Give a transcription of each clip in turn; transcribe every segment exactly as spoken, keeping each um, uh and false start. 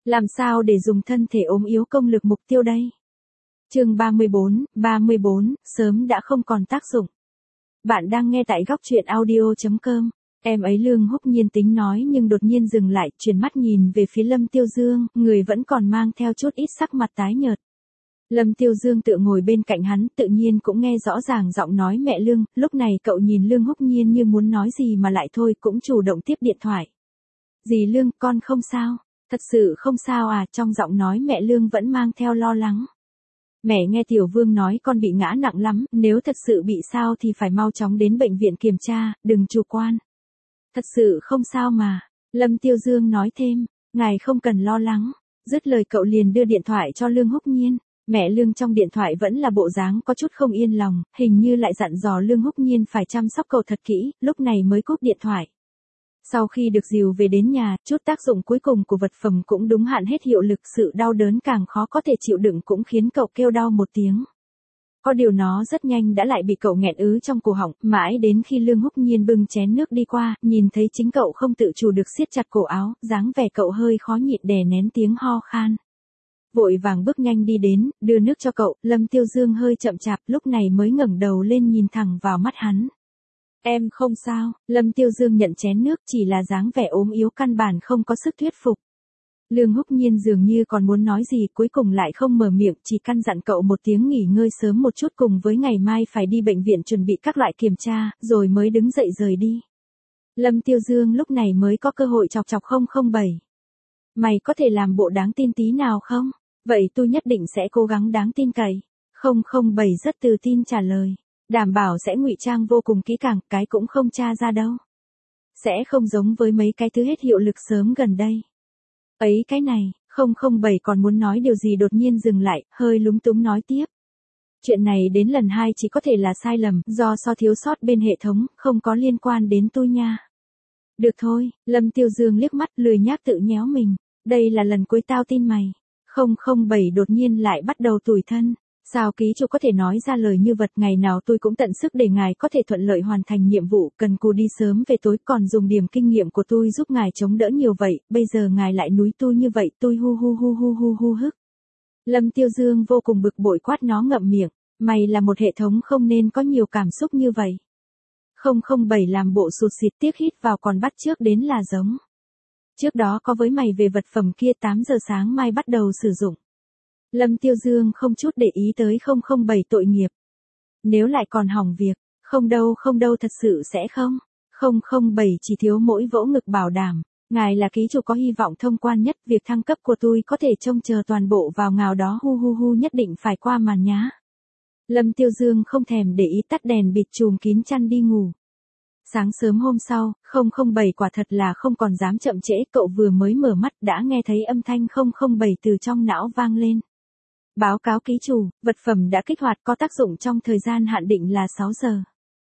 Làm sao để dùng thân thể ốm yếu công lược mục tiêu đây? Chương ba mươi bốn, ba mươi bốn, sớm đã không còn tác dụng. Bạn đang nghe tại góc truyện audio chấm com. Em ấy Lương Húc Nhiên tính nói nhưng đột nhiên dừng lại, chuyển mắt nhìn về phía Lâm Tiêu Dương, người vẫn còn mang theo chút ít sắc mặt tái nhợt. Lâm Tiêu Dương tự ngồi bên cạnh hắn, tự nhiên cũng nghe rõ ràng giọng nói mẹ Lương, lúc này cậu nhìn Lương Húc Nhiên như muốn nói gì mà lại thôi, cũng chủ động tiếp điện thoại. Dì Lương, con không sao, thật sự không sao à, trong giọng nói mẹ Lương vẫn mang theo lo lắng. Mẹ nghe Tiểu Vương nói con bị ngã nặng lắm, nếu thật sự bị sao thì phải mau chóng đến bệnh viện kiểm tra, đừng chủ quan. Thật sự không sao mà, Lâm Tiêu Dương nói thêm, ngài không cần lo lắng. Dứt lời cậu liền đưa điện thoại cho Lương Húc Nhiên. Mẹ Lương trong điện thoại vẫn là bộ dáng có chút không yên lòng, hình như lại dặn dò Lương Húc Nhiên phải chăm sóc cậu thật kỹ, lúc này mới cúp điện thoại. Sau khi được dìu về đến nhà, chút tác dụng cuối cùng của vật phẩm cũng đúng hạn hết hiệu lực, sự đau đớn càng khó có thể chịu đựng cũng khiến cậu kêu đau một tiếng. Có điều nó rất nhanh đã lại bị cậu nghẹn ứ trong cổ họng, mãi đến khi Lương Húc Nhiên bưng chén nước đi qua, nhìn thấy chính cậu không tự chủ được siết chặt cổ áo, dáng vẻ cậu hơi khó nhịn đè nén tiếng ho khan. Vội vàng bước nhanh đi đến, đưa nước cho cậu, Lâm Tiêu Dương hơi chậm chạp, lúc này mới ngẩng đầu lên nhìn thẳng vào mắt hắn. Em không sao, Lâm Tiêu Dương nhận chén nước, chỉ là dáng vẻ ốm yếu căn bản không có sức thuyết phục. Lương Húc Nhiên dường như còn muốn nói gì, cuối cùng lại không mở miệng, chỉ căn dặn cậu một tiếng nghỉ ngơi sớm một chút cùng với ngày mai phải đi bệnh viện chuẩn bị các loại kiểm tra, rồi mới đứng dậy rời đi. Lâm Tiêu Dương lúc này mới có cơ hội chọc chọc không không bảy. Mày có thể làm bộ đáng tin tí nào không? Vậy tôi nhất định sẽ cố gắng đáng tin cậy. không không bảy rất tự tin trả lời. Đảm bảo sẽ ngụy trang vô cùng kỹ càng, cái cũng không tra ra đâu. Sẽ không giống với mấy cái thứ hết hiệu lực sớm gần đây. Ấy cái này, không không bảy còn muốn nói điều gì đột nhiên dừng lại, hơi lúng túng nói tiếp. Chuyện này đến lần hai chỉ có thể là sai lầm, do so thiếu sót bên hệ thống, không có liên quan đến tôi nha. Được thôi, Lâm Tiêu Dương liếc mắt lười nhác tự nhéo mình. Đây là lần cuối tao tin mày. không không bảy đột nhiên lại bắt đầu tủi thân. Sao ký chủ có thể nói ra lời như vật, ngày nào tôi cũng tận sức để ngài có thể thuận lợi hoàn thành nhiệm vụ, cần cù đi sớm về tối, còn dùng điểm kinh nghiệm của tôi giúp ngài chống đỡ nhiều vậy, bây giờ ngài lại núi tôi như vậy, tôi hu hu hu hu hu hu hức. Lâm Tiêu Dương vô cùng bực bội quát nó ngậm miệng, mày là một hệ thống không nên có nhiều cảm xúc như vậy. không không bảy làm bộ sụt sịt tiếc hít vào còn bắt trước đến là giống. Trước đó có với mày về vật phẩm kia tám giờ sáng mai bắt đầu sử dụng. Lâm Tiêu Dương không chút để ý tới không không bảy tội nghiệp. Nếu lại còn hỏng việc, không đâu không đâu thật sự sẽ không. không không bảy chỉ thiếu mỗi vỗ ngực bảo đảm, ngài là ký chủ có hy vọng thông quan nhất, việc thăng cấp của tôi có thể trông chờ toàn bộ vào ngào đó hu hu hu nhất định phải qua màn nhá. Lâm Tiêu Dương không thèm để ý tắt đèn bịt chùm kín chăn đi ngủ. Sáng sớm hôm sau, không không bảy quả thật là không còn dám chậm trễ, cậu vừa mới mở mắt đã nghe thấy âm thanh không không bảy từ trong não vang lên. Báo cáo ký chủ, vật phẩm đã kích hoạt, có tác dụng trong thời gian hạn định là sáu giờ.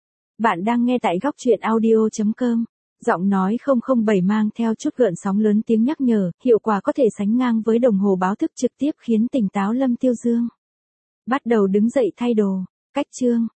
Bạn đang nghe tại góc truyện audio chấm com. Giọng nói không không bảy mang theo chút gợn sóng lớn tiếng nhắc nhở, hiệu quả có thể sánh ngang với đồng hồ báo thức trực tiếp khiến tỉnh táo Lâm Tiêu Dương. Bắt đầu đứng dậy thay đồ, cách chương.